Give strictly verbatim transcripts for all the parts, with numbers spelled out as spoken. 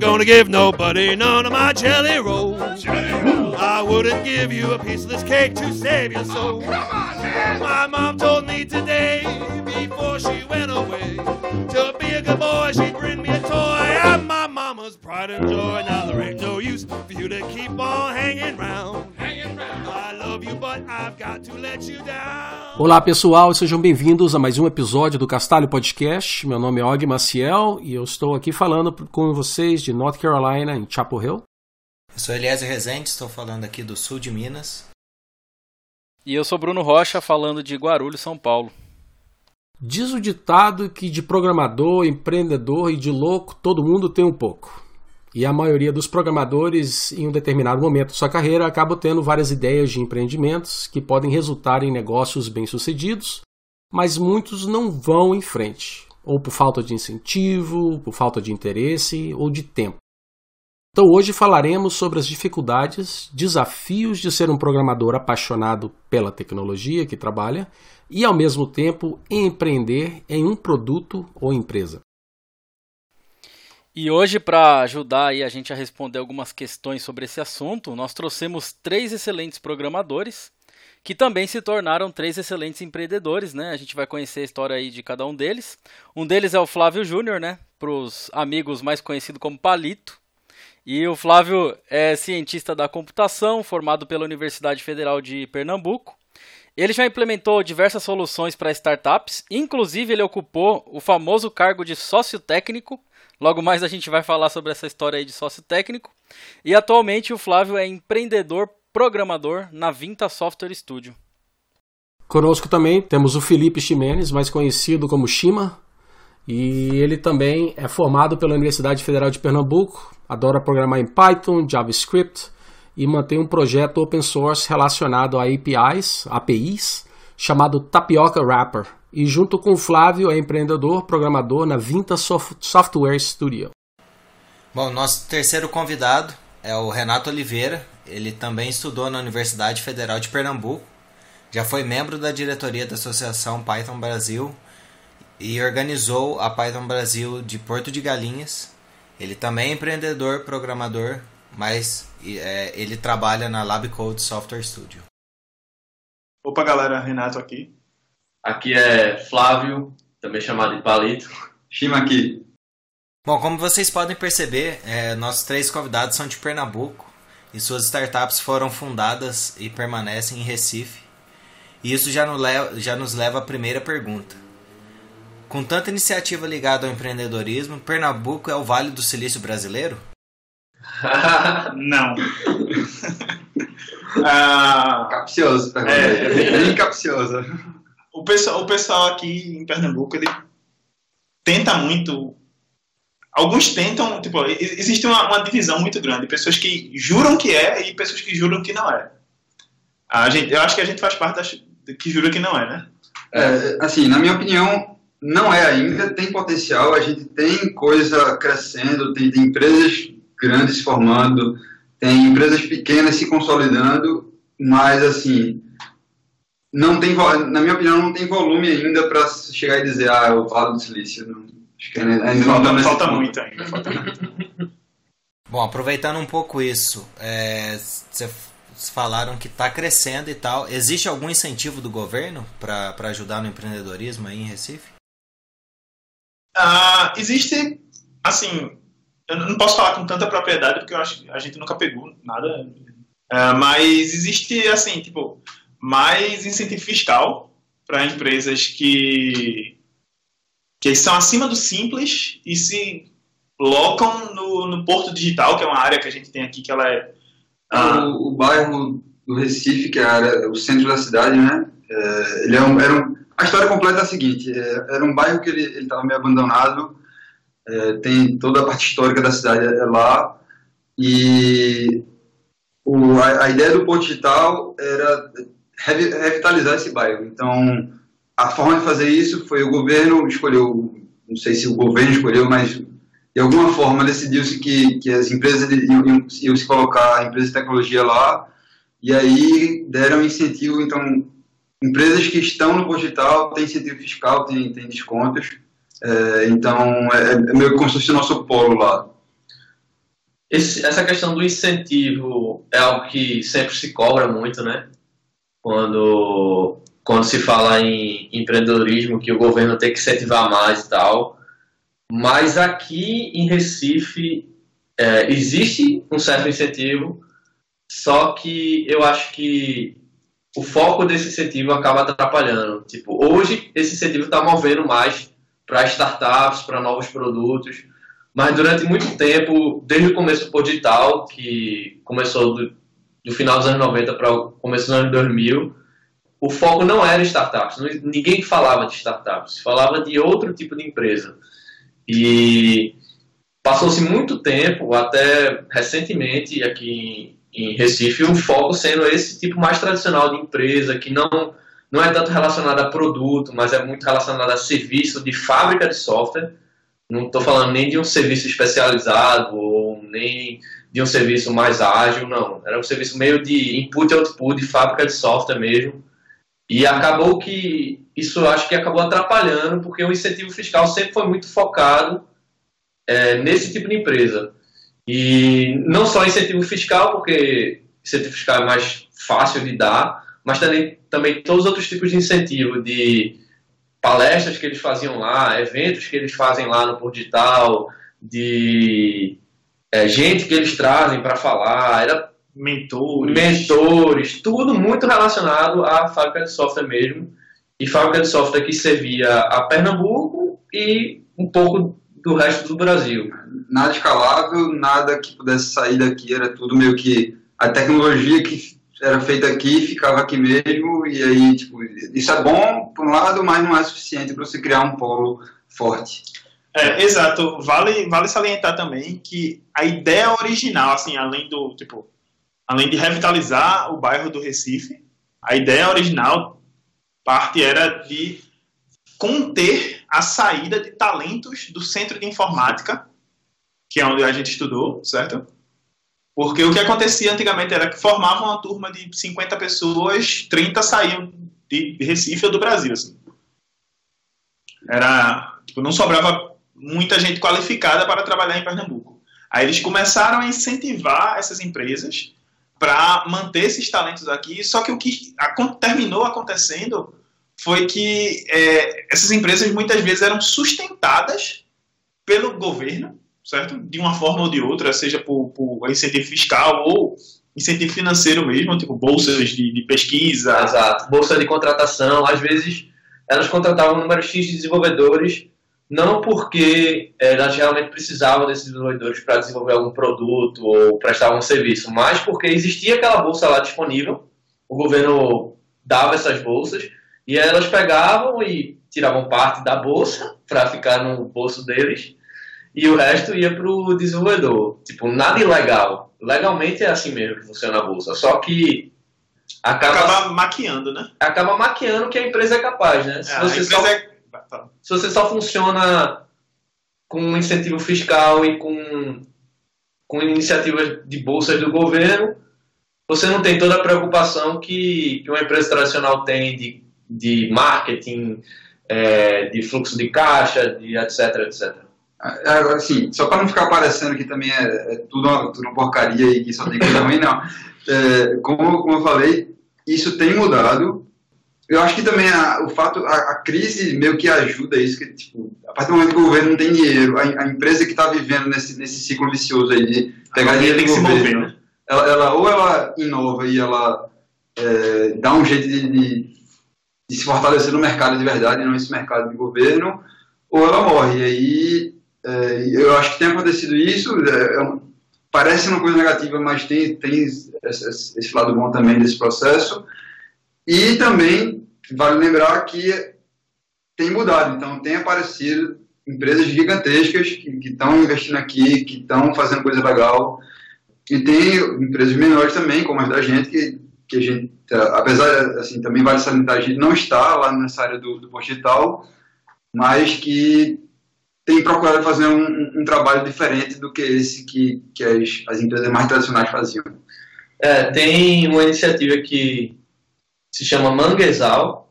gonna give nobody none of my jelly rolls. I wouldn't give you a piece of this cake to save your soul. My mom told me today, before she went away, to be a good boy, she'd bring me a toy. I'm my mama's pride and joy. Now there ain't no use for you to keep on hanging round. I love you, but I've got to let you down. Olá pessoal, sejam bem-vindos a mais um episódio do Castalho Podcast. Meu nome é Og Maciel e eu estou aqui falando com vocês de North Carolina, em Chapel Hill. Eu sou Eliezer Rezende, estou falando aqui do sul de Minas. E eu sou Bruno Rocha, falando de Guarulhos, São Paulo. Diz o ditado que de programador, empreendedor e de louco todo mundo tem um pouco. E a maioria dos programadores, em um determinado momento de sua carreira, acaba tendo várias ideias de empreendimentos que podem resultar em negócios bem-sucedidos, mas muitos não vão em frente, ou por falta de incentivo, por falta de interesse ou de tempo. Então hoje falaremos sobre as dificuldades, desafios de ser um programador apaixonado pela tecnologia que trabalha e, ao mesmo tempo, empreender em um produto ou empresa. E hoje, para ajudar aí a gente a responder algumas questões sobre esse assunto, nós trouxemos três excelentes programadores que também se tornaram três excelentes empreendedores, né? A gente vai conhecer a história aí de cada um deles. Um deles é o Flávio Júnior, né? Para os amigos mais conhecido como Palito. E o Flávio é cientista da computação, formado pela Universidade Federal de Pernambuco. Ele já implementou diversas soluções para startups, inclusive ele ocupou o famoso cargo de sócio técnico. Logo mais a gente vai falar sobre essa história aí de sócio técnico. E atualmente o Flávio é empreendedor programador na Vinta Software Studio. Conosco também temos o Felipe Ximenes, mais conhecido como Shima. E ele também é formado pela Universidade Federal de Pernambuco, adora programar em Python, JavaScript e mantém um projeto open source relacionado a A P Is, A P Is, chamado Tapioca Wrapper. E junto com o Flávio é empreendedor, programador na Vinta Software Studio. Bom, nosso terceiro convidado é o Renato Oliveira. Ele também estudou na Universidade Federal de Pernambuco, já foi membro da diretoria da Associação Python Brasil e organizou a Python Brasil de Porto de Galinhas. Ele também é empreendedor, programador, mas é, ele trabalha na LabCode Software Studio. Opa galera, Renato aqui. Aqui é Flávio, também chamado de Palito. Shima aqui. Bom, como vocês podem perceber, é, nossos três convidados são de Pernambuco e suas startups foram fundadas e permanecem em Recife. E isso já nos leva, já nos leva à primeira pergunta. Com tanta iniciativa ligada ao empreendedorismo, Pernambuco é o Vale do Silício brasileiro? Não. ah, capcioso, é, é bem capcioso. O pessoal, o pessoal aqui em Pernambuco, ele tenta muito. Alguns tentam, tipo, existe uma, uma divisão muito grande. Pessoas que juram que é e pessoas que juram que não é. A gente, eu acho que a gente faz parte das que jura que não é, né? É, assim, na minha opinião, não é ainda. Tem potencial, a gente tem coisa crescendo, tem, tem empresas grandes se formando, tem empresas pequenas se consolidando, mas, assim, não tem, na minha opinião, não tem volume ainda para chegar e dizer, ah, é o Vale do Silício. Não, acho que ainda, ainda falta, não falta muito ainda. Falta muito. Bom, aproveitando um pouco isso, é, vocês falaram que está crescendo e tal. Existe algum incentivo do governo para ajudar no empreendedorismo aí em Recife? Ah, existe, assim, eu não posso falar com tanta propriedade porque eu acho que a gente nunca pegou nada, ah, mas existe, assim, tipo, mais incentivo fiscal para empresas que, que são acima do simples e se locam no, no Porto Digital, que é uma área que a gente tem aqui, que ela é... Ah, o, o bairro do Recife, que é a área, o centro da cidade, né? É, ele é um, era um, a história completa é a seguinte, é, era um bairro que ele estava meio abandonado, é, tem toda a parte histórica da cidade é lá, e o, a, a ideia do Porto Digital era revitalizar esse bairro. Então, a forma de fazer isso foi o governo escolheu, não sei se o governo escolheu, mas de alguma forma decidiu-se que, que as empresas iam, iam, iam se colocar empresas de tecnologia lá, e aí deram incentivo. Então, empresas que estão no Porto Digital têm incentivo fiscal, têm, têm descontos, é, então é, é meio como se fosse o nosso polo lá. esse, essa questão do incentivo é algo que sempre se cobra muito, né? Quando, quando se fala em empreendedorismo, que o governo tem que incentivar mais e tal. Mas aqui em Recife é, existe um certo incentivo, só que eu acho que o foco desse incentivo acaba atrapalhando. Tipo, hoje esse incentivo está movendo mais para startups, para novos produtos, mas durante muito tempo, desde o começo do Porto Digital, que começou do, do final dos anos noventa para o começo dos anos dois mil, o foco não era startups, ninguém falava de startups, falava de outro tipo de empresa. E passou-se muito tempo, até recentemente aqui em Recife, o foco sendo esse tipo mais tradicional de empresa, que não, não é tanto relacionado a produto, mas é muito relacionado a serviço de fábrica de software. Não estou falando nem de um serviço especializado, ou nem de um serviço mais ágil, não. Era um serviço meio de input e output, de fábrica de software mesmo. E acabou que, isso acho que acabou atrapalhando, porque o incentivo fiscal sempre foi muito focado é, nesse tipo de empresa. E não só incentivo fiscal, porque incentivo fiscal é mais fácil de dar, mas também, também todos os outros tipos de incentivo, de palestras que eles faziam lá, eventos que eles fazem lá no Porto Digital, de é, gente que eles trazem para falar, era mentores. mentores, tudo muito relacionado à fábrica de software mesmo, e fábrica de software que servia a Pernambuco e um pouco do resto do Brasil. Nada escalável, nada que pudesse sair daqui, era tudo meio que a tecnologia que era feita aqui ficava aqui mesmo, e aí, tipo, isso é bom por um lado, mas não é suficiente para você criar um polo forte. É, exato. Vale, vale salientar também que a ideia original, assim, além do, tipo, além de revitalizar o bairro do Recife, a ideia original, parte era de conter a saída de talentos do centro de informática, que é onde a gente estudou, certo? Porque o que acontecia antigamente era que formavam uma turma de cinquenta pessoas, trinta saíam de Recife ou do Brasil, assim. Era, tipo, não sobrava muita gente qualificada para trabalhar em Pernambuco. Aí eles começaram a incentivar essas empresas para manter esses talentos aqui, só que o que terminou acontecendo foi que é, essas empresas muitas vezes eram sustentadas pelo governo, certo? De uma forma ou de outra, seja por, por incentivo fiscal ou incentivo financeiro mesmo, tipo bolsas de, de pesquisa. Exato, bolsa de contratação. Às vezes elas contratavam um número X de desenvolvedores, não porque elas realmente precisavam desses desenvolvedores para desenvolver algum produto ou prestar algum serviço, mas porque existia aquela bolsa lá disponível, o governo dava essas bolsas, e aí elas pegavam e tiravam parte da bolsa para ficar no bolso deles, e o resto ia para o desenvolvedor. Tipo, nada ilegal. Legalmente é assim mesmo que funciona a bolsa, só que acaba, acaba maquiando, né? Acaba maquiando que a empresa é capaz, né? Se É, você a empresa só... é... Se você só funciona com incentivo fiscal e com, com iniciativas de bolsas do governo, você não tem toda a preocupação que, que uma empresa tradicional tem de, de marketing, é, de fluxo de caixa, de etc, etcétera. Agora, assim, só para não ficar parecendo que também é, é tudo, uma, tudo uma porcaria e que só tem coisa ruim, não. É, como, como eu falei, isso tem mudado. Eu acho que também a, o fato, a, a crise meio que ajuda isso, que tipo, a partir do momento que o governo não tem dinheiro, a, a empresa que está vivendo nesse, nesse ciclo vicioso aí de pegar dinheiro do governo, mover, né? ela, ela, ou ela inova e ela é, dá um jeito de, de, de se fortalecer no mercado de verdade, não esse mercado de governo, ou ela morre. E aí é, eu acho que tem acontecido isso, é, parece uma coisa negativa, mas tem, tem esse, esse lado bom também desse processo. E também vale lembrar que tem mudado, então tem aparecido empresas gigantescas que estão investindo aqui, que estão fazendo coisa legal, e tem empresas menores também, como as da gente, que, que a gente, apesar, assim, também vale salientar, a gente não está lá nessa área do, do Porto Digital, mas que tem procurado fazer um, um trabalho diferente do que esse que, que as, as empresas mais tradicionais faziam. É, tem uma iniciativa que se chama Manguezal,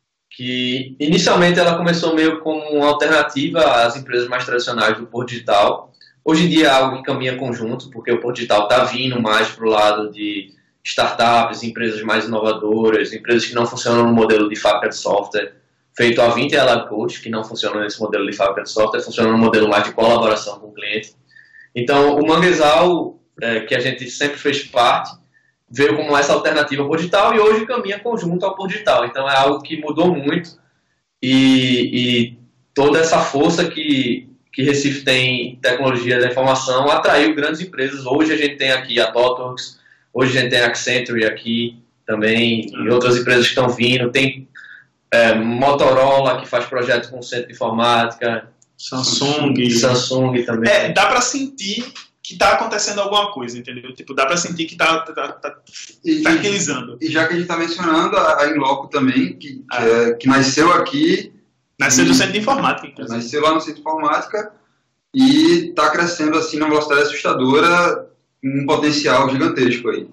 que inicialmente ela começou meio como uma alternativa às empresas mais tradicionais do Porto Digital, Hoje em dia é algo que caminha conjunto, porque o Porto Digital está vindo mais para o lado de startups, empresas mais inovadoras, empresas que não funcionam no modelo de fábrica de software, feito a Vinte e a LabCoach, que não funcionam nesse modelo de fábrica de software, funcionam no modelo mais de colaboração com o cliente. Então, o Manguezal, é, que a gente sempre fez parte, veio como essa alternativa ao Porto Digital e hoje caminha conjunto ao Porto Digital. Então, é algo que mudou muito e, e toda essa força que, que Recife tem em tecnologia da informação atraiu grandes empresas. Hoje a gente tem aqui a ThoughtWorks, hoje a gente tem a Accenture aqui também, e outras empresas que estão vindo. Tem é, Motorola, que faz projetos com centro de informática, Samsung, Samsung também. É, dá pra sentir que tá acontecendo alguma coisa, entendeu? Tipo, dá pra sentir que tá, tá, tá E, tranquilizando. e já que a gente tá mencionando a, a Inloco também, que, que, Ah. é, que nasceu aqui, Nasceu e- do centro de informática, inclusive. nasceu lá no Centro de Informática e tá crescendo assim numa velocidade assustadora, com um potencial gigantesco aí.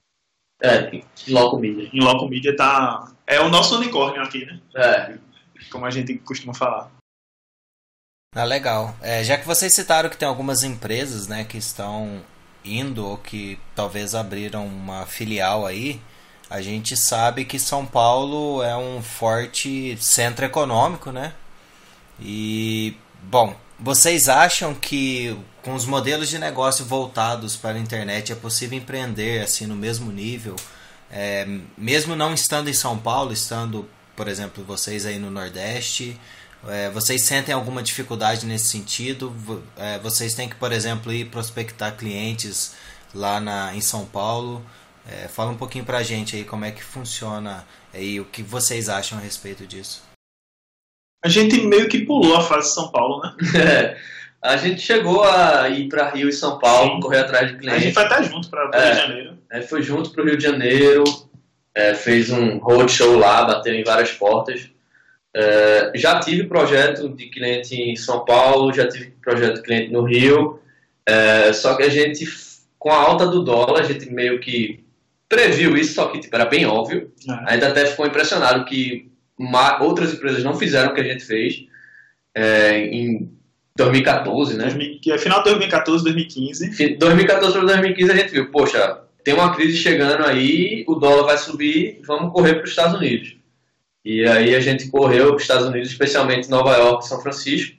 É, Loco Media. Em Loco Media tá... É o nosso unicórnio aqui, né? É. Como a gente costuma falar. Ah, legal. É, já que vocês citaram que tem algumas empresas, né, que estão indo ou que talvez abriram uma filial aí, a gente sabe que São Paulo é um forte centro econômico, né? E, bom, vocês acham que com os modelos de negócio voltados para a internet é possível empreender assim no mesmo nível, é, mesmo não estando em São Paulo, estando, por exemplo, vocês aí no Nordeste? É, vocês sentem alguma dificuldade nesse sentido? Vo- é, vocês têm que, por exemplo, ir prospectar clientes lá na, em São Paulo? É, fala um pouquinho pra gente aí como é que funciona e o que vocês acham a respeito disso. A gente meio que pulou a fase de São Paulo, né? É. A gente chegou a ir para Rio e São Paulo, Sim. correr atrás de A clientes. gente vai estar junto pra, pra É. Rio de Janeiro. É, foi junto para o Rio de Janeiro, é, fez um roadshow lá, bateu em várias portas. É, já tive projeto de cliente em São Paulo, já tive projeto de cliente no Rio, é, só que a gente, com a alta do dólar, a gente meio que previu isso, só que tipo, era bem óbvio. É. Ainda até ficou impressionado que uma, outras empresas não fizeram o que a gente fez é, em dois mil e quatorze, né? dois mil, que é final de dois mil e quatorze, dois mil e quinze. Fi- dois mil e quatorze para dois mil e quinze a gente viu, poxa, tem uma crise chegando aí, o dólar vai subir, vamos correr para os Estados Unidos. E aí a gente correu para os Estados Unidos, especialmente Nova York e São Francisco.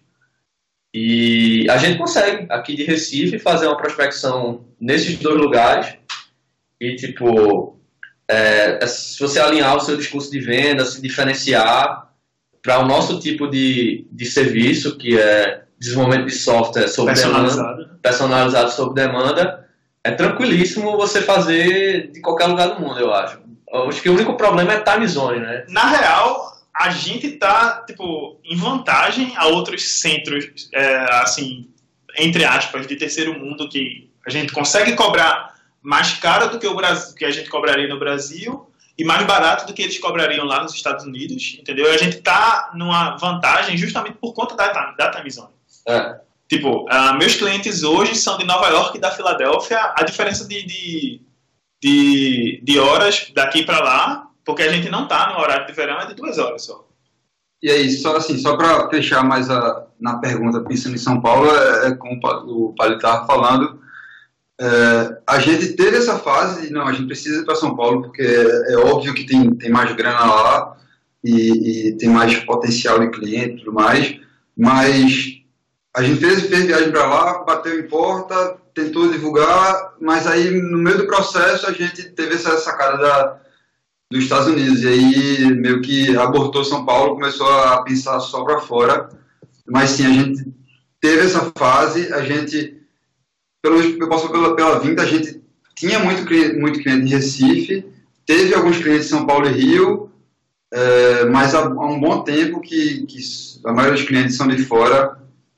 E a gente consegue, aqui de Recife, fazer uma prospecção nesses dois lugares. E, tipo, é, se você alinhar o seu discurso de venda, se diferenciar para o nosso tipo de, de serviço, que é desenvolvimento de software sob demanda, Personalizado. personalizado sob demanda, é tranquilíssimo você fazer de qualquer lugar do mundo, eu acho. Eu acho que o único problema é time zone, né? Na real, a gente tá, tipo, em vantagem a outros centros, é, assim, entre aspas, de terceiro mundo, que a gente consegue cobrar mais caro do que o Brasil, que a gente cobraria no Brasil e mais barato do que eles cobrariam lá nos Estados Unidos, entendeu? E a gente tá numa vantagem justamente por conta da, da time zone. É. Tipo, uh, meus clientes hoje são de Nova York e da Filadélfia. A diferença de, de, de, de horas daqui para lá, porque a gente não tá no horário de verão, é de duas horas só. E aí, só assim, só para fechar mais a, na pergunta, pensando em São Paulo, é, é como o Palio estava falando, é, a gente teve essa fase de, não, a gente precisa ir para São Paulo, porque é, é óbvio que tem, tem mais grana lá e, e tem mais potencial de cliente e tudo mais, mas a gente fez, fez viagem para lá, bateu em porta, tentou divulgar, mas aí no meio do processo a gente teve essa sacada da, dos Estados Unidos, e aí meio que abortou São Paulo, começou a pensar só para fora, mas sim, a gente teve essa fase, a gente, pelo, eu posso pela, pela vinda, a gente tinha muito cliente, muito cliente em Recife, teve alguns clientes em São Paulo e Rio, é, mas há, há um bom tempo que, que a maioria dos clientes são de fora.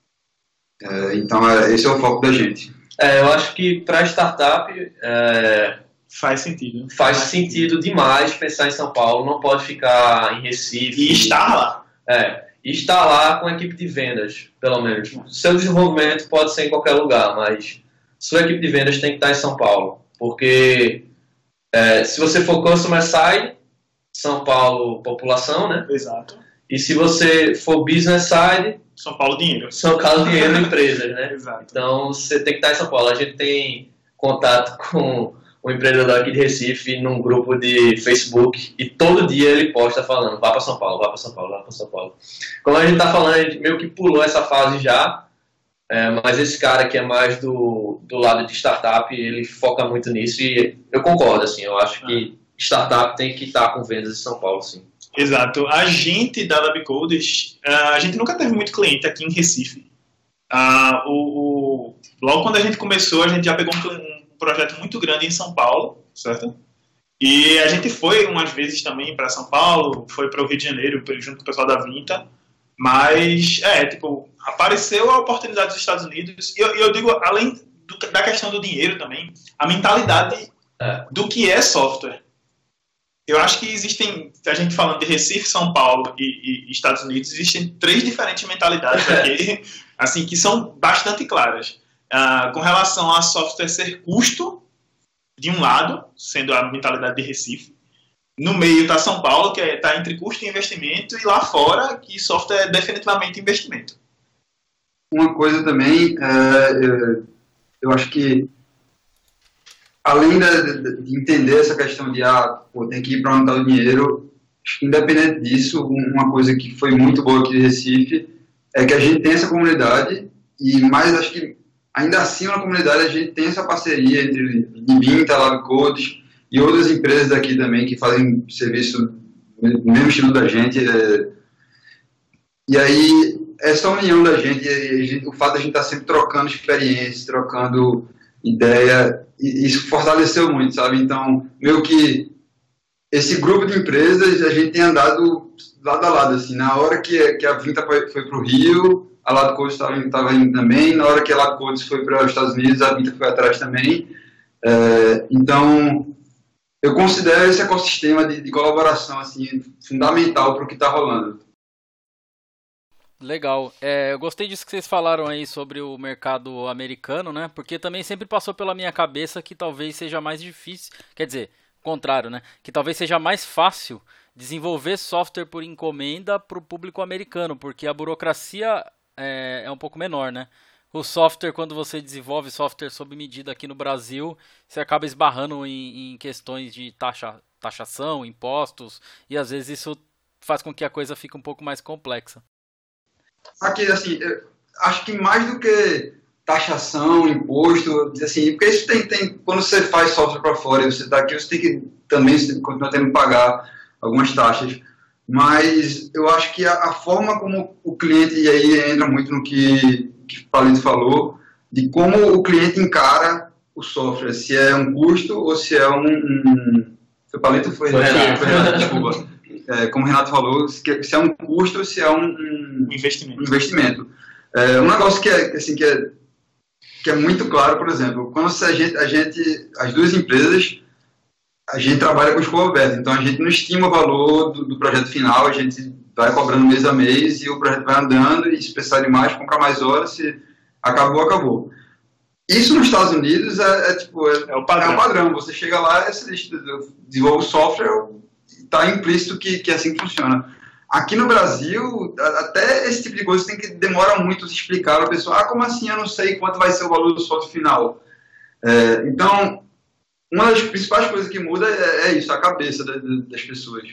É, então, é, esse é o foco da gente. É, eu acho que para startup é, Faz sentido. faz sentido demais pensar em São Paulo, não pode ficar em Recife. E estar lá. É, e estar lá com a equipe de vendas, pelo menos. Seu desenvolvimento pode ser em qualquer lugar, mas sua equipe de vendas tem que estar em São Paulo. Porque é, se você for customer side, São Paulo, população, né? Exato. E se você for business side, São Paulo dinheiro. São Paulo dinheiro empresas, né? Exato. Então você tem que estar em São Paulo. A gente tem contato com um empreendedor aqui de Recife num grupo de Facebook e todo dia ele posta falando, vá para São Paulo, vá para São Paulo, vá para São Paulo. Como a gente está falando, a gente meio que pulou essa fase já, é, mas esse cara que é mais do, do lado de startup, ele foca muito nisso e eu concordo, assim, eu acho que startup tem que estar com vendas em São Paulo, sim. Exato. A gente da LabCoders, a gente nunca teve muito cliente aqui em Recife. Uh, o, o, logo quando a gente começou, a gente já pegou um, um projeto muito grande em São Paulo, certo? E a gente foi umas vezes também para São Paulo, foi para o Rio de Janeiro, junto com o pessoal da Vinta, mas, é, tipo, apareceu a oportunidade dos Estados Unidos, e eu, eu digo, além do, da questão do dinheiro também, a mentalidade é. do que é software. Eu acho que existem, a gente falando de Recife, São Paulo e, e Estados Unidos, existem três diferentes mentalidades aqui, assim, que são bastante claras. Uh, com relação a software ser custo, de um lado, sendo a mentalidade de Recife. No meio está São Paulo, que está é, entre custo e investimento, e lá fora, que software é definitivamente investimento. Uma coisa também, é, eu acho que, além de, de entender essa questão de, ah, pô, tem que ir para onde está o dinheiro, acho que independente disso, uma coisa que foi muito boa aqui de Recife, é que a gente tem essa comunidade, e mais, acho que, ainda assim, na comunidade, a gente tem essa parceria entre Vinta, LabCoders e outras empresas daqui também que fazem serviço no mesmo estilo da gente. É... E aí, essa união da gente, gente, o fato de a gente estar sempre trocando experiência, trocando ideia, isso fortaleceu muito, sabe? Então, meio que esse grupo de empresas, a gente tem andado lado a lado, assim, na hora que, que a Vinta foi, foi para o Rio, a LabCoders estava indo também, na hora que a LabCoders foi para os Estados Unidos, a Vinta foi atrás também. É, então, eu considero esse ecossistema de, de colaboração assim, fundamental para o que está rolando. Legal. É, eu gostei disso que vocês falaram aí sobre o mercado americano, né? Porque também sempre passou pela minha cabeça que talvez seja mais difícil, quer dizer, contrário, né? Que talvez seja mais fácil desenvolver software por encomenda para o público americano, porque a burocracia É, é um pouco menor, né? O software, quando você desenvolve software sob medida aqui no Brasil, você acaba esbarrando em, em questões de taxa, taxação, impostos, e às vezes isso faz com que a coisa fique um pouco mais complexa. Aqui, assim, acho que mais do que taxação, imposto, assim, porque isso tem, tem quando você faz software para fora e você está aqui, você tem que também você continua tendo que pagar algumas taxas. Mas eu acho que a, a forma como o cliente, e aí entra muito no que, que o Palito falou, de como o cliente encara o software, se é um custo ou se é um... um o Palito foi... Foi Renato. Foi Renato, desculpa. É, como o Renato falou, se é um custo ou se é um, um investimento. Um investimento. É, um negócio que é, assim, que, é, que é muito claro, por exemplo, quando a gente, a gente, as duas empresas... A gente trabalha com escopo aberto, então a gente não estima o valor do, do projeto final, a gente vai cobrando mês a mês e o projeto vai andando e se precisar de mais, comprar mais horas, se acabou, acabou. Isso nos Estados Unidos é, é, tipo, é, é, o padrão. é o padrão, você chega lá, você desenvolve o software, está implícito que, que é assim que funciona. Aqui no Brasil, até esse tipo de coisa tem que demora muito se explicar para a pessoa, ah, como assim eu não sei quanto vai ser o valor do software final? É, então... Uma das principais coisas que muda é, é isso, a cabeça da, das pessoas.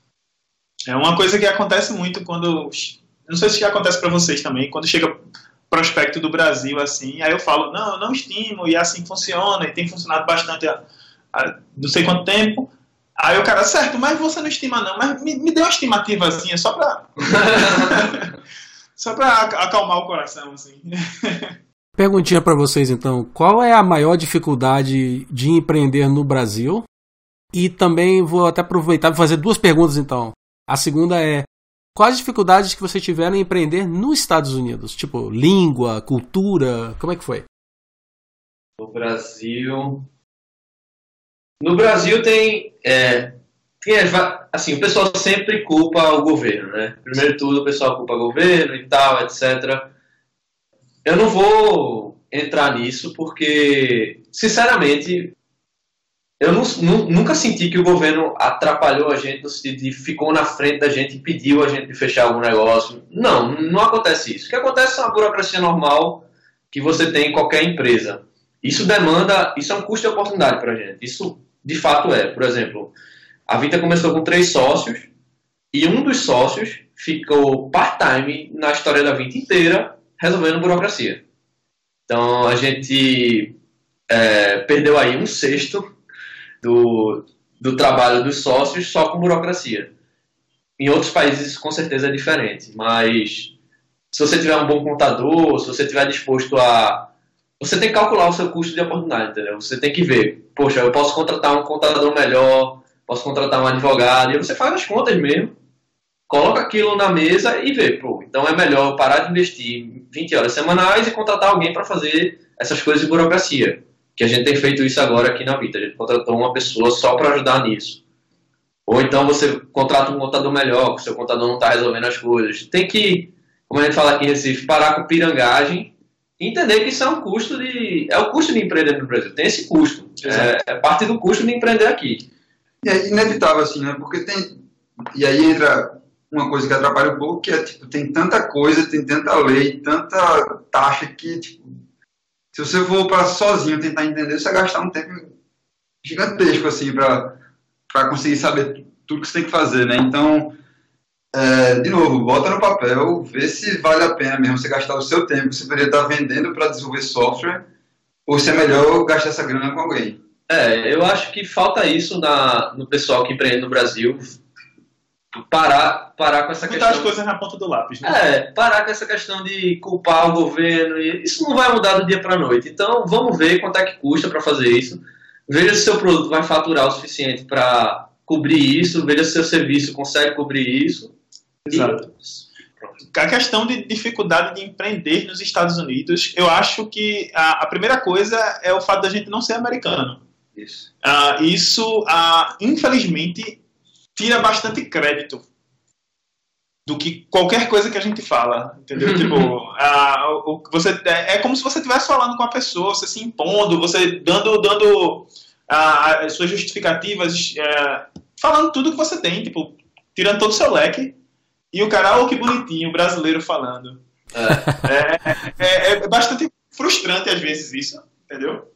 É uma coisa que acontece muito quando... Não sei se já acontece para vocês também, quando chega prospecto do Brasil, assim, aí eu falo, não, eu não estimo, e é assim que funciona, e tem funcionado bastante há, há não sei quanto tempo. Aí o cara, certo, mas você não estima não, mas me, me dê uma estimativazinha, só para só para acalmar o coração, assim. Perguntinha para vocês então, qual é a maior dificuldade de empreender no Brasil? E também vou até aproveitar e fazer duas perguntas então. A segunda é, quais as dificuldades que vocês tiveram em empreender nos Estados Unidos? Tipo, língua, cultura, como é que foi? No Brasil... No Brasil tem... É, tem assim, o pessoal sempre culpa o governo, né? Primeiro de tudo, o pessoal culpa o governo e tal, etcétera. Eu não vou entrar nisso porque, sinceramente, eu não, nu- nunca senti que o governo atrapalhou a gente no sentido de ficou na frente da gente e pediu a gente de fechar algum negócio. Não, não acontece isso. O que acontece é uma burocracia normal que você tem em qualquer empresa. Isso demanda, isso é um custo de oportunidade para a gente. Isso de fato é. Por exemplo, a Vita começou com três sócios e um dos sócios ficou part-time na história da Vita inteira resolvendo burocracia. Então a gente é, perdeu aí um sexto do, do trabalho dos sócios só com burocracia. Em outros países isso com certeza é diferente, mas se você tiver um bom contador, se você estiver disposto a... Você tem que calcular o seu custo de oportunidade, entendeu? Você tem que ver, poxa, eu posso contratar um contador melhor, posso contratar um advogado, e você faz as contas mesmo, coloca aquilo na mesa e vê, pô, então é melhor eu parar de investir vinte horas semanais e contratar alguém para fazer essas coisas de burocracia, que a gente tem feito isso agora aqui na Vita, a gente contratou uma pessoa só para ajudar nisso. Ou então você contrata um contador melhor, que o seu contador não está resolvendo as coisas. Tem que, como a gente fala aqui em Recife, parar com pirangagem e entender que isso é um custo de... É o custo de empreender no Brasil, tem esse custo. É, é parte do custo de empreender aqui. E é inevitável, assim, né? Porque tem... E aí entra uma coisa que atrapalha um pouco, que é, tipo, tem tanta coisa, tem tanta lei, tanta taxa que, tipo, se você for para sozinho tentar entender, você vai gastar um tempo gigantesco, assim, para para conseguir saber tudo que você tem que fazer, né? Então, é, de novo, bota no papel, vê se vale a pena mesmo você gastar o seu tempo que você poderia estar vendendo para desenvolver software, ou se é melhor gastar essa grana com alguém. É, eu acho que falta isso na, no pessoal que empreende no Brasil, parar, parar com essa Botar questão... as coisas na ponta do lápis, né? É, parar com essa questão de culpar o governo, e isso não vai mudar do dia para a noite. Então, vamos ver quanto é que custa para fazer isso. Veja se seu produto vai faturar o suficiente para cobrir isso, veja se seu serviço consegue cobrir isso. Exato. E a questão de dificuldade de empreender nos Estados Unidos, eu acho que a, a primeira coisa é o fato da gente não ser americano. Isso. Uh, isso, uh, infelizmente, tira bastante crédito do que qualquer coisa que a gente fala, entendeu? Tipo, uh, o, você, é, é como se você estivesse falando com a pessoa, você se impondo, você dando, dando uh, as suas justificativas, uh, falando tudo que você tem, tipo, tirando todo o seu leque, e o cara, oh, que bonitinho, brasileiro falando. É, é, é bastante frustrante às vezes isso, entendeu?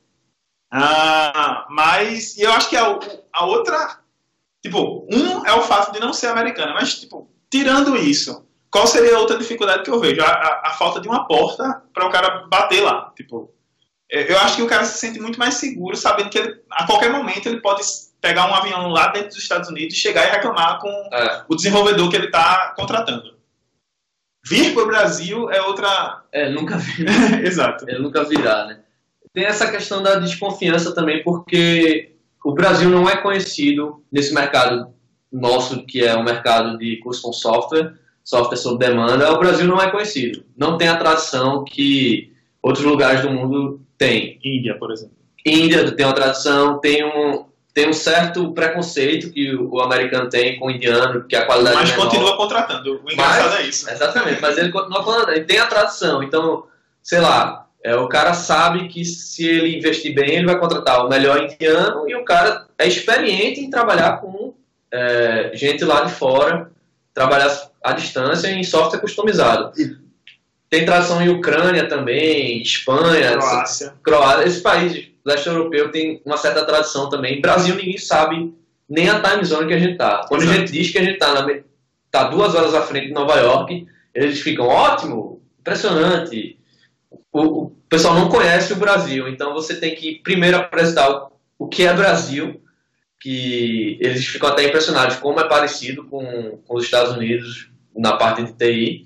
Uh, mas eu acho que a, a outra, tipo, um é o fato de não ser americano, mas, tipo, tirando isso, qual seria a outra dificuldade que eu vejo? A, a, a falta de uma porta para o cara bater lá. Tipo, eu acho que o cara se sente muito mais seguro sabendo que ele, a qualquer momento ele pode pegar um avião lá dentro dos Estados Unidos e chegar e reclamar com É. o desenvolvedor que ele está contratando. Vir para o Brasil é outra... É, nunca vi. Exato. É, nunca virá, né? Tem essa questão da desconfiança também, porque o Brasil não é conhecido nesse mercado nosso, que é um mercado de custom software, software sob demanda. O Brasil não é conhecido. Não tem a tradição que outros lugares do mundo têm. Índia, por exemplo. Índia tem uma tradição, tem um, tem um certo preconceito que o, o americano tem com o indiano, que a qualidade Mas é menor. continua contratando. O engraçado Mas, é isso. Exatamente, mas ele continua contratando. Ele tem a tradição. Então, sei lá, é, o cara sabe que se ele investir bem, ele vai contratar o melhor indiano, e o cara é experiente em trabalhar com é, gente lá de fora, trabalhar à distância em software customizado. Tem tradição em Ucrânia também, Espanha, Croácia. Croácia, esses países do leste europeu tem uma certa tradição também. Brasil, ninguém sabe nem a time zone que a gente tá. Quando Exato. a gente diz que a gente tá, na, tá duas horas à frente de Nova York, eles ficam, ótimo, impressionante. O, o pessoal não conhece o Brasil, então você tem que primeiro apresentar o, o que é Brasil, que eles ficam até impressionados como é parecido com, com os Estados Unidos na parte de T I,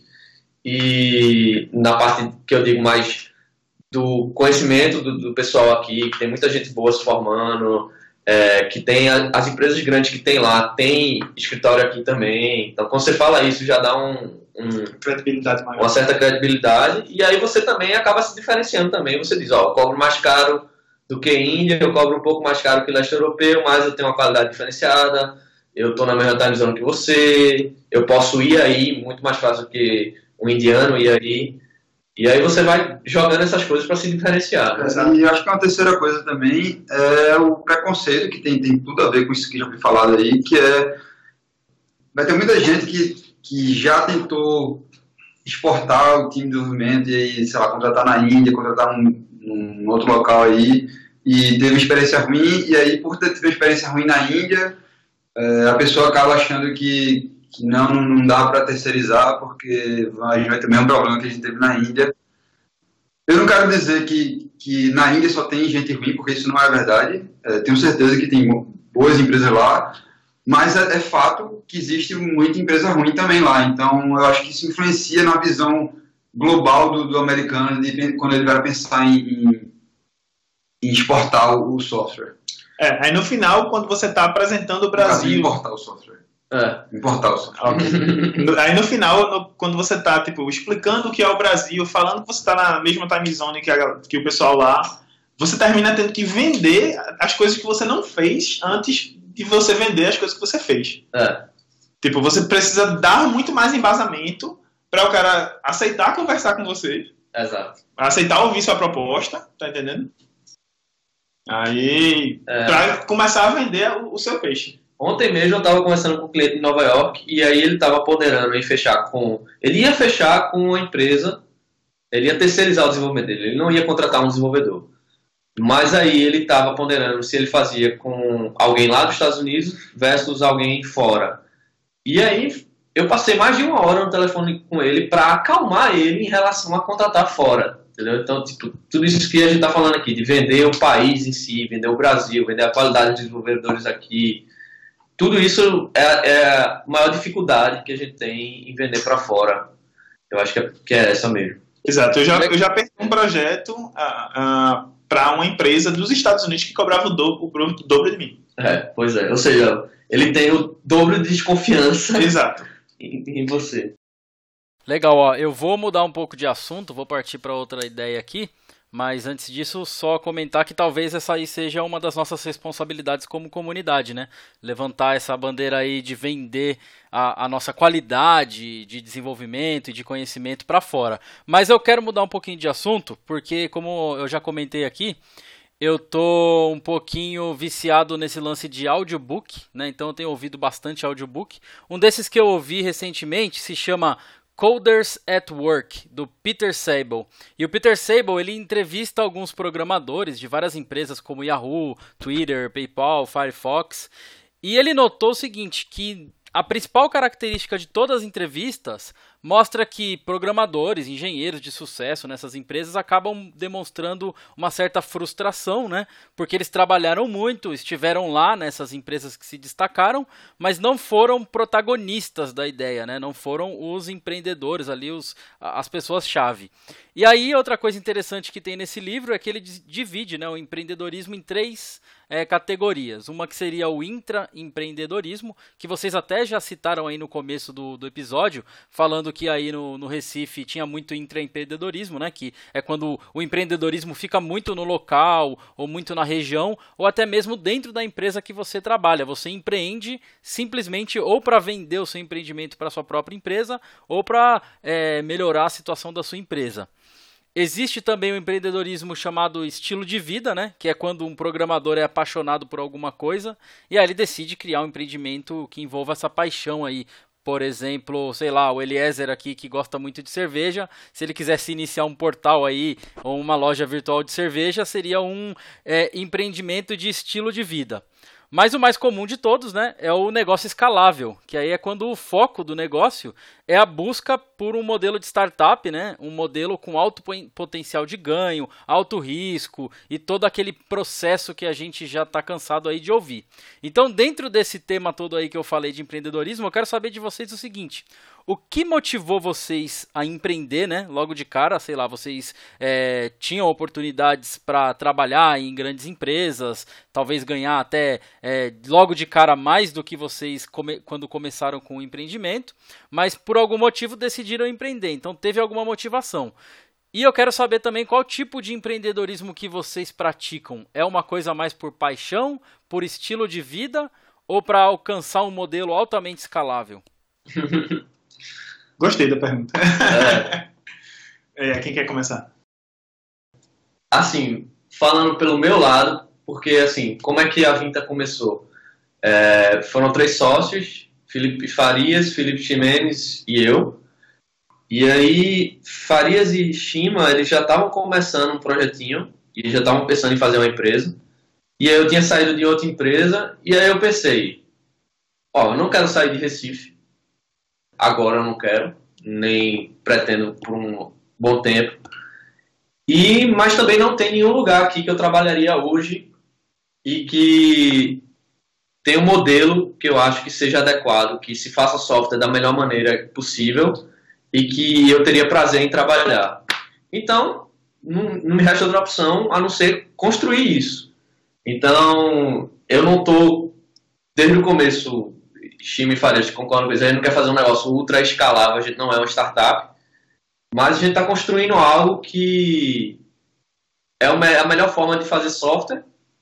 e na parte que eu digo mais do conhecimento do, do pessoal aqui, que tem muita gente boa se formando, é, que tem a, as empresas grandes que tem lá, tem escritório aqui também. Então, quando você fala isso, já dá um, um, Credibilidade maior. uma certa credibilidade, e aí você também acaba se diferenciando também. Você diz, ó, eu cobro mais caro do que Índia, eu cobro um pouco mais caro que leste europeu, mas eu tenho uma qualidade diferenciada, eu estou na mesma time zone que você, eu posso ir aí muito mais fácil que um indiano ir aí. E aí você vai jogando essas coisas para se diferenciar. Né? E eu acho que uma terceira coisa também é o preconceito, que tem, tem tudo a ver com isso que já foi falado aí, que é... Vai ter muita gente que, que já tentou exportar o time de desenvolvimento e aí, sei lá, contratar na Índia, contratar num, num outro local aí, e teve uma experiência ruim, e aí por ter tido uma experiência ruim na Índia, é, a pessoa acaba achando que, que não, não dá para terceirizar, porque a gente vai ter o mesmo problema que a gente teve na Índia. Eu não quero dizer que, que na Índia só tem gente ruim, porque isso não é verdade. É, tenho certeza que tem boas empresas lá, mas é, é fato que existe muita empresa ruim também lá. Então, eu acho que isso influencia na visão global do, do americano de, quando ele vai pensar em, em, em exportar o, o software. É, aí no final, quando você está apresentando o Brasil... Importar o software. É. Importar o software. Okay. Aí no final, no, quando você está tipo, explicando o que é o Brasil, falando que você está na mesma time zone que, a, que o pessoal lá, você termina tendo que vender as coisas que você não fez antes de você vender as coisas que você fez. É. Tipo, você precisa dar muito mais embasamento para o cara aceitar conversar com você. Exato. Aceitar ouvir sua proposta, tá entendendo? Aí, é. para começar a vender o, o seu peixe. Ontem mesmo eu estava conversando com um cliente em Nova York e aí ele estava ponderando em fechar com... Ele ia fechar com uma empresa, ele ia terceirizar o desenvolvimento dele, ele não ia contratar um desenvolvedor. Mas aí ele estava ponderando se ele fazia com alguém lá dos Estados Unidos versus alguém fora. E aí eu passei mais de uma hora no telefone com ele para acalmar ele em relação a contratar fora. Entendeu? Então, tipo, tudo isso que a gente está falando aqui, de vender o país em si, vender o Brasil, vender a qualidade dos desenvolvedores aqui, tudo isso é, é a maior dificuldade que a gente tem em vender para fora. Eu acho que é, que é essa mesmo. Exato. Eu já, eu já perdi um projeto... Uh, uh, para uma empresa dos Estados Unidos que cobrava o dobro, o dobro de mim. É, pois é. Ou seja, ele tem o dobro de desconfiança Exato. Em, em você. Legal, ó. Eu vou mudar um pouco de assunto, vou partir para outra ideia aqui, mas antes disso, só comentar que talvez essa aí seja uma das nossas responsabilidades como comunidade, né? Levantar essa bandeira aí de vender a, a nossa qualidade de desenvolvimento e de conhecimento para fora. Mas eu quero mudar um pouquinho de assunto, porque como eu já comentei aqui, eu tô um pouquinho viciado nesse lance de audiobook, né? Então eu tenho ouvido bastante audiobook. Um desses que eu ouvi recentemente se chama Coders at Work, do Peter Sable. E o Peter Sable, ele entrevista alguns programadores de várias empresas como Yahoo, Twitter, PayPal, Firefox. E ele notou o seguinte, que a principal característica de todas as entrevistas mostra que programadores, engenheiros de sucesso nessas empresas acabam demonstrando uma certa frustração, né? Porque eles trabalharam muito, estiveram lá nessas empresas que se destacaram, mas não foram protagonistas da ideia, né? Não foram os empreendedores ali, os, as pessoas-chave. E aí, outra coisa interessante que tem nesse livro é que ele divide, né, o empreendedorismo em três é, categorias. Uma que seria o intraempreendedorismo, que vocês até já citaram aí no começo do, do episódio, falando que aí no, no Recife tinha muito intraempreendedorismo, né, que é quando o empreendedorismo fica muito no local, ou muito na região, ou até mesmo dentro da empresa que você trabalha. Você empreende simplesmente ou para vender o seu empreendimento para sua própria empresa, ou para é, melhorar a situação da sua empresa. Existe também o empreendedorismo chamado estilo de vida, né? Que é quando um programador é apaixonado por alguma coisa e aí ele decide criar um empreendimento que envolva essa paixão aí. Por exemplo, sei lá, o Eliezer aqui que gosta muito de cerveja, se ele quisesse iniciar um portal aí ou uma loja virtual de cerveja, seria um é, empreendimento de estilo de vida. Mas o mais comum de todos, né, é o negócio escalável, que aí é quando o foco do negócio é a busca por um modelo de startup, né, um modelo com alto potencial de ganho, alto risco e todo aquele processo que a gente já está cansado aí de ouvir. Então, dentro desse tema todo aí que eu falei de empreendedorismo, eu quero saber de vocês o seguinte: o que motivou vocês a empreender, né? Logo de cara, sei lá, vocês é, tinham oportunidades para trabalhar em grandes empresas, talvez ganhar até é, logo de cara mais do que vocês come- quando começaram com o empreendimento, mas por algum motivo decidiram empreender, então teve alguma motivação. E eu quero saber também qual tipo de empreendedorismo que vocês praticam. É uma coisa mais por paixão, por estilo de vida ou para alcançar um modelo altamente escalável? Gostei da pergunta. É. É, quem quer começar? Assim, falando pelo meu lado, porque assim, como é que a Vinta começou? É, foram três sócios, Felipe Farias, Felipe Ximenes e eu. E aí, Farias e Shima, eles já estavam começando um projetinho, e já estavam pensando em fazer uma empresa. E aí eu tinha saído de outra empresa, e aí eu pensei, ó, eu não quero sair de Recife, agora eu não quero, nem pretendo por um bom tempo. E, mas também não tem nenhum lugar aqui que eu trabalharia hoje e que tem um modelo que eu acho que seja adequado, que se faça software da melhor maneira possível e que eu teria prazer em trabalhar. Então, não, não me resta outra opção a não ser construir isso. Então, eu não estou, desde o começo, Shima e Farias concordam com isso, a gente não quer fazer um negócio ultra escalável, a gente não é uma startup, mas a gente está construindo algo que é a melhor forma de fazer software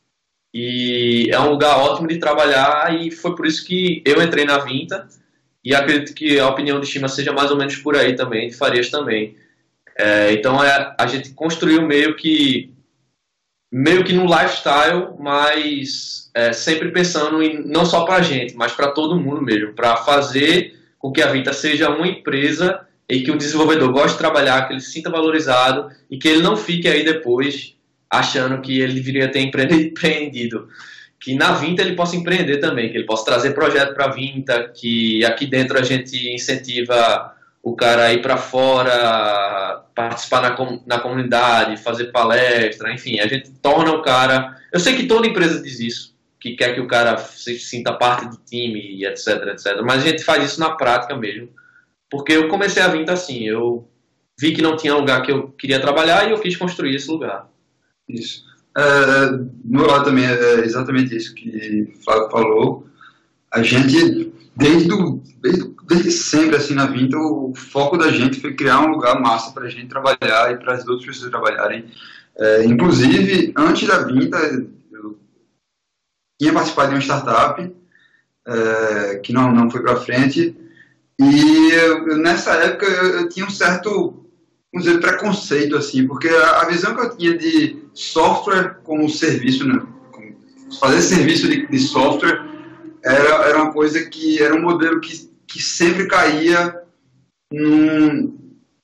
e é um lugar ótimo de trabalhar, e foi por isso que eu entrei na Vinta, e acredito que a opinião de Shima seja mais ou menos por aí também, de Farias também. É, então é, a gente construiu meio que meio que no lifestyle, mas é, sempre pensando em, não só para a gente, mas para todo mundo mesmo, para fazer com que a Vinta seja uma empresa e que o desenvolvedor goste de trabalhar, que ele se sinta valorizado e que ele não fique aí depois achando que ele deveria ter empreendido. Que na Vinta ele possa empreender também, que ele possa trazer projeto para a Vinta, que aqui dentro a gente incentiva o cara a ir para fora, participar na, com, na comunidade, fazer palestra, enfim, a gente torna o cara... Eu sei que toda empresa diz isso, que quer que o cara se sinta parte do time, e etc, etcétera. Mas a gente faz isso na prática mesmo. Porque eu comecei a Vinta assim, eu vi que não tinha lugar que eu queria trabalhar e eu quis construir esse lugar. Isso. É, do meu lado também é exatamente isso que o Flávio falou. A gente, desde, do, desde, desde sempre, assim, na Vinta, o foco da gente foi criar um lugar massa para a gente trabalhar e para as outras pessoas trabalharem. É, inclusive, antes da Vinta, eu tinha participado de uma startup é, que não, não foi para frente, e eu, nessa época eu, eu tinha um certo, vamos dizer, preconceito, assim, porque a, a visão que eu tinha de software como serviço, né, como fazer serviço de, de software, era, era uma coisa que era um modelo que, que sempre caía num,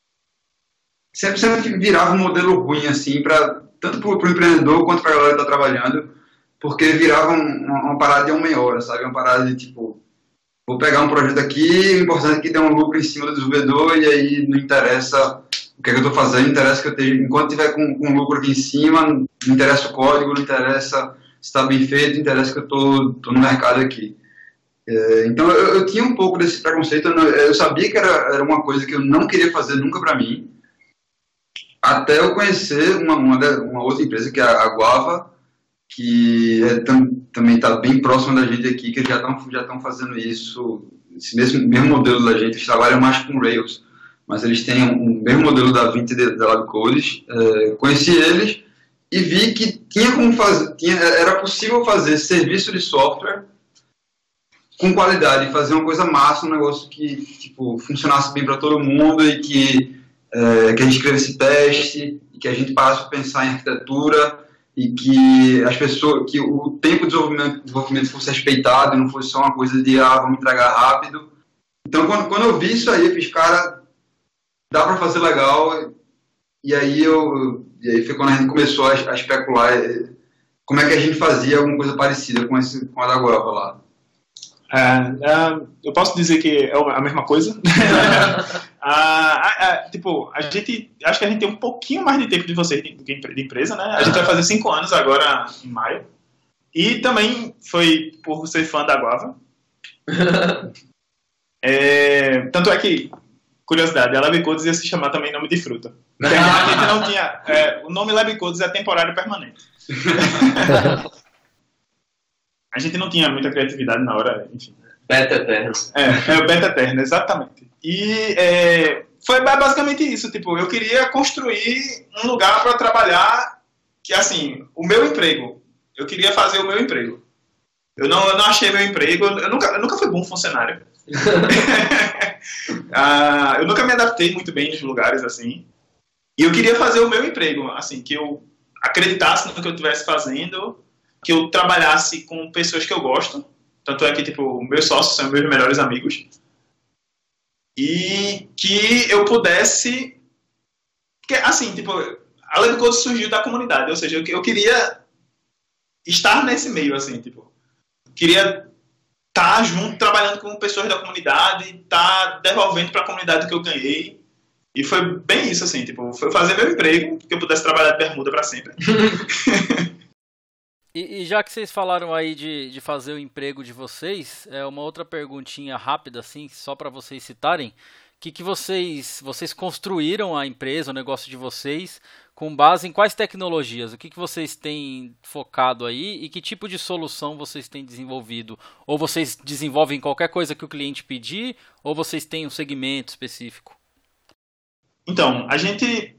sempre, sempre virava um modelo ruim, assim, pra, tanto para o empreendedor quanto para a galera que está trabalhando, porque virava um, uma, uma parada de uma meia hora, sabe, uma parada de tipo, vou pegar um projeto aqui, o importante é que dê um lucro em cima do desenvolvedor, e aí não interessa o que, é que eu estou fazendo, interessa que eu esteja, enquanto tiver com, com lucro aqui em cima, não interessa o código, não interessa se está bem feito, interessa que eu estou no mercado aqui. É, então eu, eu tinha um pouco desse preconceito, eu, não, eu sabia que era, era uma coisa que eu não queria fazer nunca para mim, até eu conhecer uma, uma, uma outra empresa, que é a Guava, que é, tam, também está bem próxima da gente aqui, que já estão já estão fazendo isso, esse mesmo, mesmo modelo da gente. Eles trabalham mais com Rails, mas eles têm um, um mesmo modelo da Vinta e da LabCodes. É, conheci eles e vi que tinha como fazer, tinha, era possível fazer serviço de software com qualidade, fazer uma coisa massa, um negócio que tipo, funcionasse bem para todo mundo e que, é, que a gente escrevesse teste, e que a gente parasse para pensar em arquitetura, e que as pessoas, que o tempo de desenvolvimento, desenvolvimento fosse respeitado, e não fosse só uma coisa de, ah, vamos entregar rápido. Então, quando, quando eu vi isso aí, eu fiz, cara, dá para fazer legal, e aí, eu, e aí foi quando a gente começou a, a especular como é que a gente fazia alguma coisa parecida com, esse, com a da Guava lá. Uh, uh, eu posso dizer que é a mesma coisa. uh, uh, uh, tipo, a gente, acho que a gente tem um pouquinho mais de tempo de vocês de, de empresa, né? A gente vai fazer cinco anos agora em maio. E também foi por ser fã da Guava. é, tanto é que, curiosidade, a LabCodes ia se chamar também nome de fruta. Porque a gente não tinha. É, o nome LabCodes é temporário permanente. A gente não tinha muita criatividade na hora, enfim. Beta eterno. É, é o beta eterno, exatamente. E é, foi basicamente isso, tipo, eu queria construir um lugar para trabalhar que, assim, o meu emprego, eu queria fazer o meu emprego. Eu não, eu não achei meu emprego, eu nunca, eu nunca fui bom funcionário. ah, eu nunca me adaptei muito bem nos lugares, assim. E eu queria fazer o meu emprego, assim, que eu acreditasse no que eu estivesse fazendo, que eu trabalhasse com pessoas que eu gosto. Tanto é que, tipo, meus sócios são meus melhores amigos. E que eu pudesse... Porque, assim, tipo, a Lab Code surgiu da comunidade. Ou seja, eu, eu queria estar nesse meio, assim, tipo... Queria estar junto, trabalhando com pessoas da comunidade, estar devolvendo para a comunidade o que eu ganhei. E foi bem isso, assim, tipo, foi fazer meu emprego, que eu pudesse trabalhar de bermuda para sempre. E, e já que vocês falaram aí de, de fazer o emprego de vocês, é uma outra perguntinha rápida, assim, só para vocês citarem. O que, que vocês, vocês construíram a empresa, o negócio de vocês, com base em quais tecnologias? O que, que vocês têm focado aí e que tipo de solução vocês têm desenvolvido? Ou vocês desenvolvem qualquer coisa que o cliente pedir, ou vocês têm um segmento específico? Então, a gente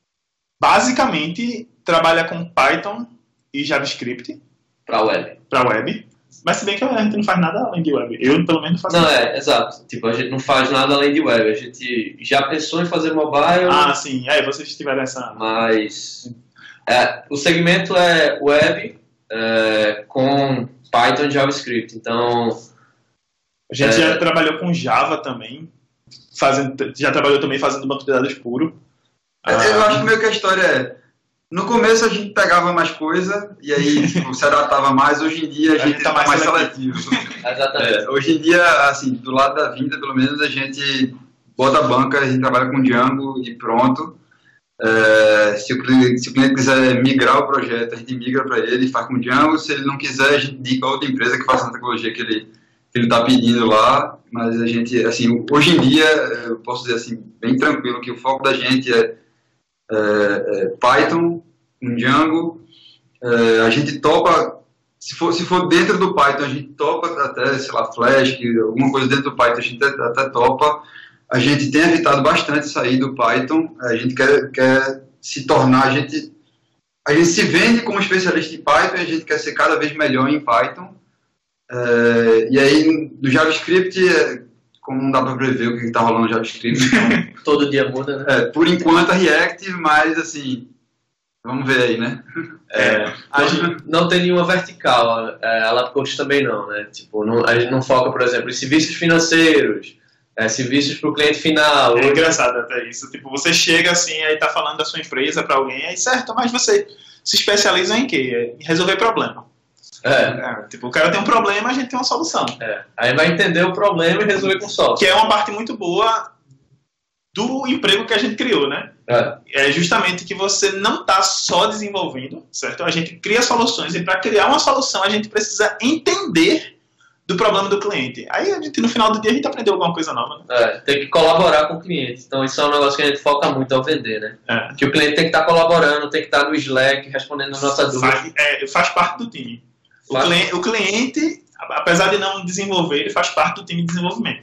basicamente trabalha com Python e JavaScript Para web. para web, mas se bem que a gente não faz nada além de web. Eu, pelo menos, não faço Não, nada. é, exato. Tipo, a gente não faz nada além de web. A gente já pensou em fazer mobile, Ah, sim. Aí vocês tiveram essa... mas é, o segmento é web é, com Python e JavaScript. Então, A gente É. já trabalhou com Java também, fazendo, já trabalhou também fazendo banco de dados puro. Eu, Ah, eu acho que meio que a história é... No começo a gente pegava mais coisa e aí tipo, se adaptava mais. Hoje em dia a, A gente gente tá tá mais, mais seletivo. exatamente. É, hoje em dia, assim, do lado da vinda, pelo menos, a gente bota a banca, a gente trabalha com Django e pronto. É, se, o cliente, se o cliente quiser migrar o projeto, a gente migra para ele e faz com Django. Se ele não quiser, a gente indica outra empresa que faça a tecnologia que ele que ele está pedindo lá. Mas a gente, assim, hoje em dia, eu posso dizer assim, bem tranquilo que o foco da gente é, é, é Python, com Django. É, a gente topa... Se for, se for dentro do Python, a gente topa até, sei lá, Flash, alguma coisa dentro do Python, a gente até, até topa. A gente tem evitado bastante sair do Python. A gente quer, quer se tornar, a gente, a gente se vende como especialista em Python e a gente quer ser cada vez melhor em Python. É, e aí, no JavaScript, é, como não dá para prever o que está rolando no JavaScript, então, Todo dia muda, né? é, por enquanto é React, mas assim, vamos ver aí, né? É, a gente- não tem nenhuma vertical, é, a LabCode também não, né? Tipo, não, a gente não foca, por exemplo, em serviços financeiros, é, serviços para o cliente final. É engraçado até isso. Tipo, você chega assim, aí tá falando da sua empresa para alguém, aí certo, mas você se especializa em quê? Em resolver problema. É, É, tipo, o cara tem um problema, a gente tem uma solução. é. Aí vai entender o problema e resolver com software. Que é uma parte muito boa do emprego que a gente criou, né? É, É justamente que você não está só desenvolvendo, certo? A gente cria soluções e para criar uma solução a gente precisa entender do problema do cliente. Aí a gente, no final do dia, a gente aprendeu alguma coisa nova, né? é, tem que colaborar com o cliente. Então isso é um negócio que a gente foca muito ao vender, né? É. Que o cliente tem que estar colaborando, tem que estar no Slack, respondendo a nossa dúvida. Faz, é, faz parte do time. O Faz- cliente, o cliente, apesar de não desenvolver, ele faz parte do time de desenvolvimento.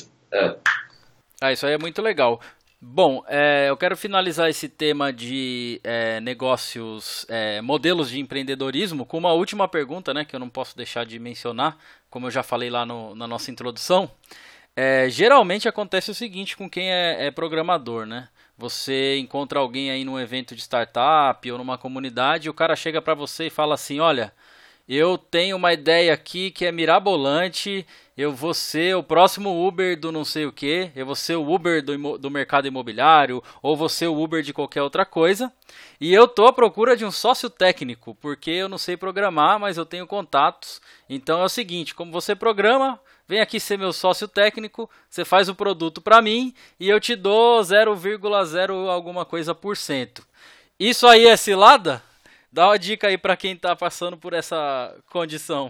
Ah, isso aí é muito legal. Bom, é, eu quero finalizar esse tema de é, negócios, é, modelos de empreendedorismo com uma última pergunta, né, que eu não posso deixar de mencionar, como eu já falei lá no, na nossa introdução. É, geralmente acontece o seguinte com quem é, é programador, né? Você encontra alguém aí num evento de startup ou numa comunidade e o cara chega para você e fala assim, olha, eu tenho uma ideia aqui que é mirabolante, eu vou ser o próximo Uber do não sei o que, eu vou ser o Uber do, imo- do mercado imobiliário, ou vou ser o Uber de qualquer outra coisa, e eu tô à procura de um sócio técnico, porque eu não sei programar, mas eu tenho contatos, então é o seguinte, como você programa, vem aqui ser meu sócio técnico, você faz o produto para mim, e eu te dou zero vírgula zero alguma coisa por cento. Isso aí é cilada? Dá uma dica aí pra quem tá passando por essa condição.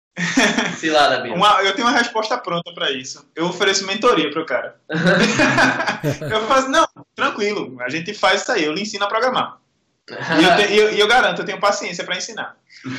Cilada, Bia. Uma- eu tenho uma resposta pronta para isso. Eu ofereço mentoria pro cara. Eu faço, não, tranquilo, a gente faz isso aí, eu lhe ensino a programar. E eu, te- e eu- e eu garanto, eu tenho paciência para ensinar.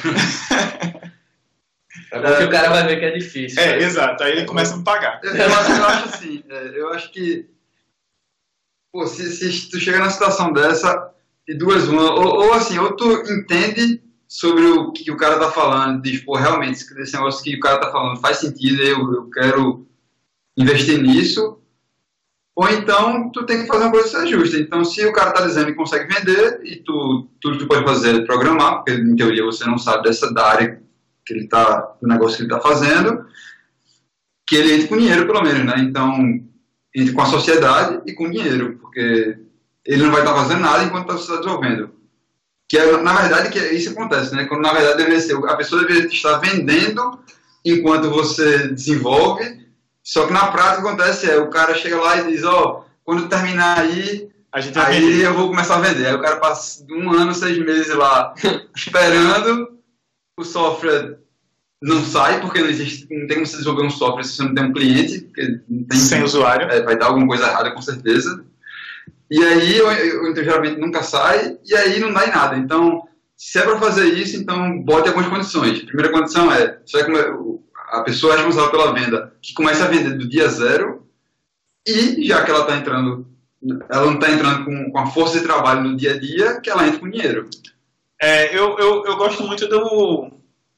É porque o cara vai ver que é difícil. É, né? exato, aí ele começa a me pagar. Eu, eu acho, eu acho assim, é, eu acho que pô, se, se tu chega numa situação dessa, e duas uma, ou, ou assim, ou tu entende sobre o que o cara tá falando, diz, pô, realmente, esse negócio que o cara tá falando faz sentido, eu, eu quero investir nisso, ou então tu tem que fazer uma coisa que seja justa. Então, se o cara está dizendo que consegue vender, e tu, tudo que tu pode fazer é programar, porque em teoria você não sabe dessa da área que ele tá, do negócio que ele está fazendo, que ele entre com dinheiro, pelo menos, né? Então, entre com a sociedade e com dinheiro, porque ele não vai estar fazendo nada enquanto você está desenvolvendo. Que é, na verdade, que é isso que acontece, né? Quando, na verdade, deveria ser, a pessoa deveria estar vendendo enquanto você desenvolve, só que na prática acontece é, o cara chega lá e diz, ó, oh, quando terminar aí, a gente vai aí vender. eu vou começar a vender. Aí o cara passa um ano, seis meses lá, esperando, o software não sai, porque não existe, não tem como você desenvolver um software se você não tem um cliente, porque não tem, sem usuário. É, vai dar alguma coisa errada, com certeza. E aí, ou, ou, então, geralmente nunca sai, e aí não dá em nada. Então, se é para fazer isso, então bote algumas condições. A primeira condição é, você vai comer, a pessoa responsável pela venda, que comece a vender do dia zero, e já que ela está entrando, ela não está entrando com, com a força de trabalho no dia a dia, que ela entre com dinheiro. É, eu, eu, eu gosto muito do,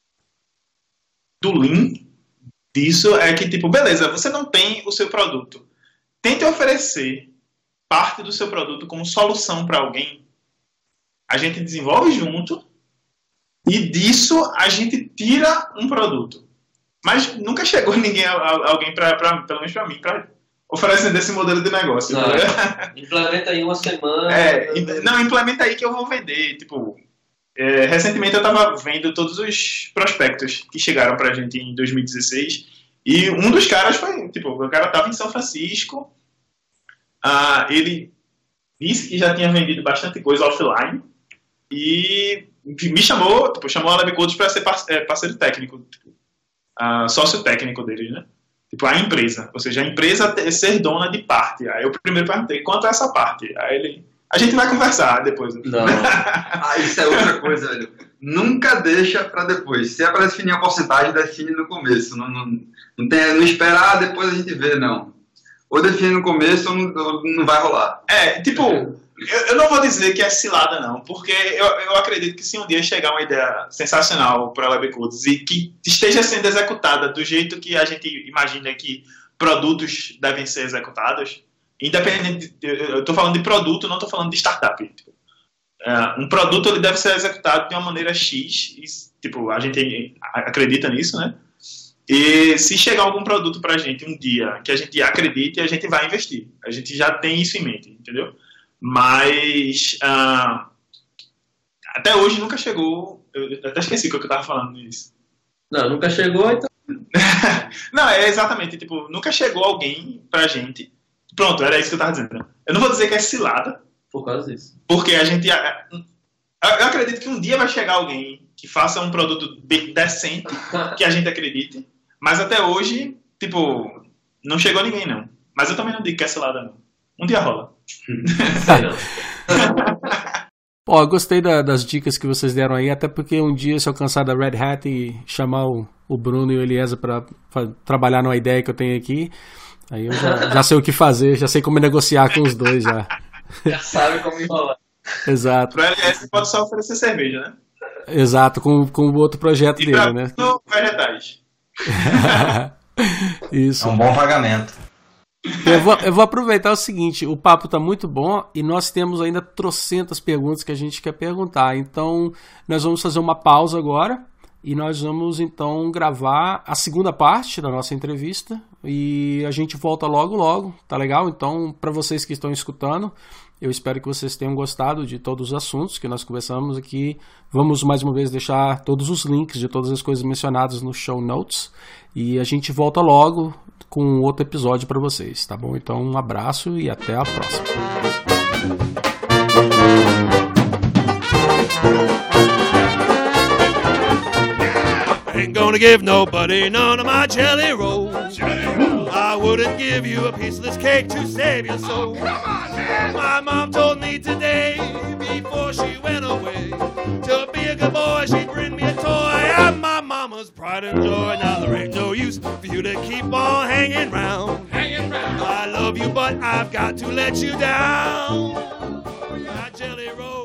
do Lean, disso, é que, tipo, beleza, você não tem o seu produto. Tente oferecer parte do seu produto como solução para alguém. A gente desenvolve junto e disso a gente tira um produto. Mas nunca chegou ninguém, alguém, pra, pra, pelo menos para mim, para oferecer desse modelo de negócio. Não, né? Implementa aí uma semana. É, não, implementa aí que eu vou vender. Tipo, é, recentemente eu estava vendo todos os prospectos que chegaram para a gente em dois mil e dezesseis e um dos caras foi, tipo, o cara estava em São Francisco. Uh, ele disse que já tinha vendido bastante coisa offline e me chamou, tipo, chamou a LabCodes para ser parceiro técnico, tipo, uh, sócio técnico deles, né? Tipo, a empresa, ou seja, a empresa ser dona de parte. Aí eu primeiro perguntei, quanto é essa parte? Aí ele, a gente vai conversar depois. Não. Ah, isso é outra coisa, velho. Nunca deixa para depois. Se é para definir a porcentagem, define no começo. Não, não, não, tem, não esperar, depois a gente vê, não. Ou define no começo ou não, ou não vai rolar. É, tipo, eu, eu não vou dizer que é cilada, não, porque eu, eu acredito que se um dia chegar uma ideia sensacional para a LabCodes e que esteja sendo executada do jeito que a gente imagina que produtos devem ser executados, independente, de, eu estou falando de produto, não estou falando de startup. Tipo, é, um produto ele deve ser executado de uma maneira X, e, tipo, a gente acredita nisso, né? E se chegar algum produto pra gente um dia que a gente acredite, a gente vai investir. A gente já tem isso em mente, entendeu? Mas uh, até hoje nunca chegou. Eu até esqueci o que eu tava falando nisso. Não, nunca chegou, então. Não, é exatamente, tipo, nunca chegou alguém pra gente. Pronto, era isso que eu tava dizendo. Eu não vou dizer que é cilada. Por causa disso. Porque a gente. Eu acredito que um dia vai chegar alguém que faça um produto decente, que a gente acredite. Mas até hoje, tipo, não chegou ninguém, não. Mas eu também não digo que é cilada, não. Um dia rola. Sei não. Pô, eu gostei da, das dicas que vocês deram aí, até porque um dia se eu cansar da Red Hat e chamar o, o Bruno e o Eliezer pra, pra trabalhar numa ideia que eu tenho aqui, aí eu já, já sei o que fazer, já sei como negociar com os dois já. Já sabe como enrolar. Pro Exato. Eliezer pode só oferecer cerveja, né? Exato, com, com o outro projeto E dele, pra né? Bruno, vegetais. Isso. É um bom pagamento. Eu vou, eu vou aproveitar o seguinte, o papo tá muito bom e nós temos ainda trocentas perguntas que a gente quer perguntar, então nós vamos fazer uma pausa agora e nós vamos então gravar a segunda parte da nossa entrevista e a gente volta logo logo, tá legal? Então, para vocês que estão escutando, eu espero que vocês tenham gostado de todos os assuntos que nós conversamos aqui. Vamos mais uma vez deixar todos os links de todas as coisas mencionadas no show notes. E a gente volta logo com outro episódio para vocês, tá bom? Então um abraço e até a próxima. Ain't gonna give nobody none of my jelly rolls. I wouldn't give you a piece of this cake to save your soul. My mom told me today, before she went away, to be a good boy, she'd bring me a toy. I'm my mama's pride and joy. Now there ain't no use for you to keep on hanging round. I love you, but I've got to let you down. My jelly roll.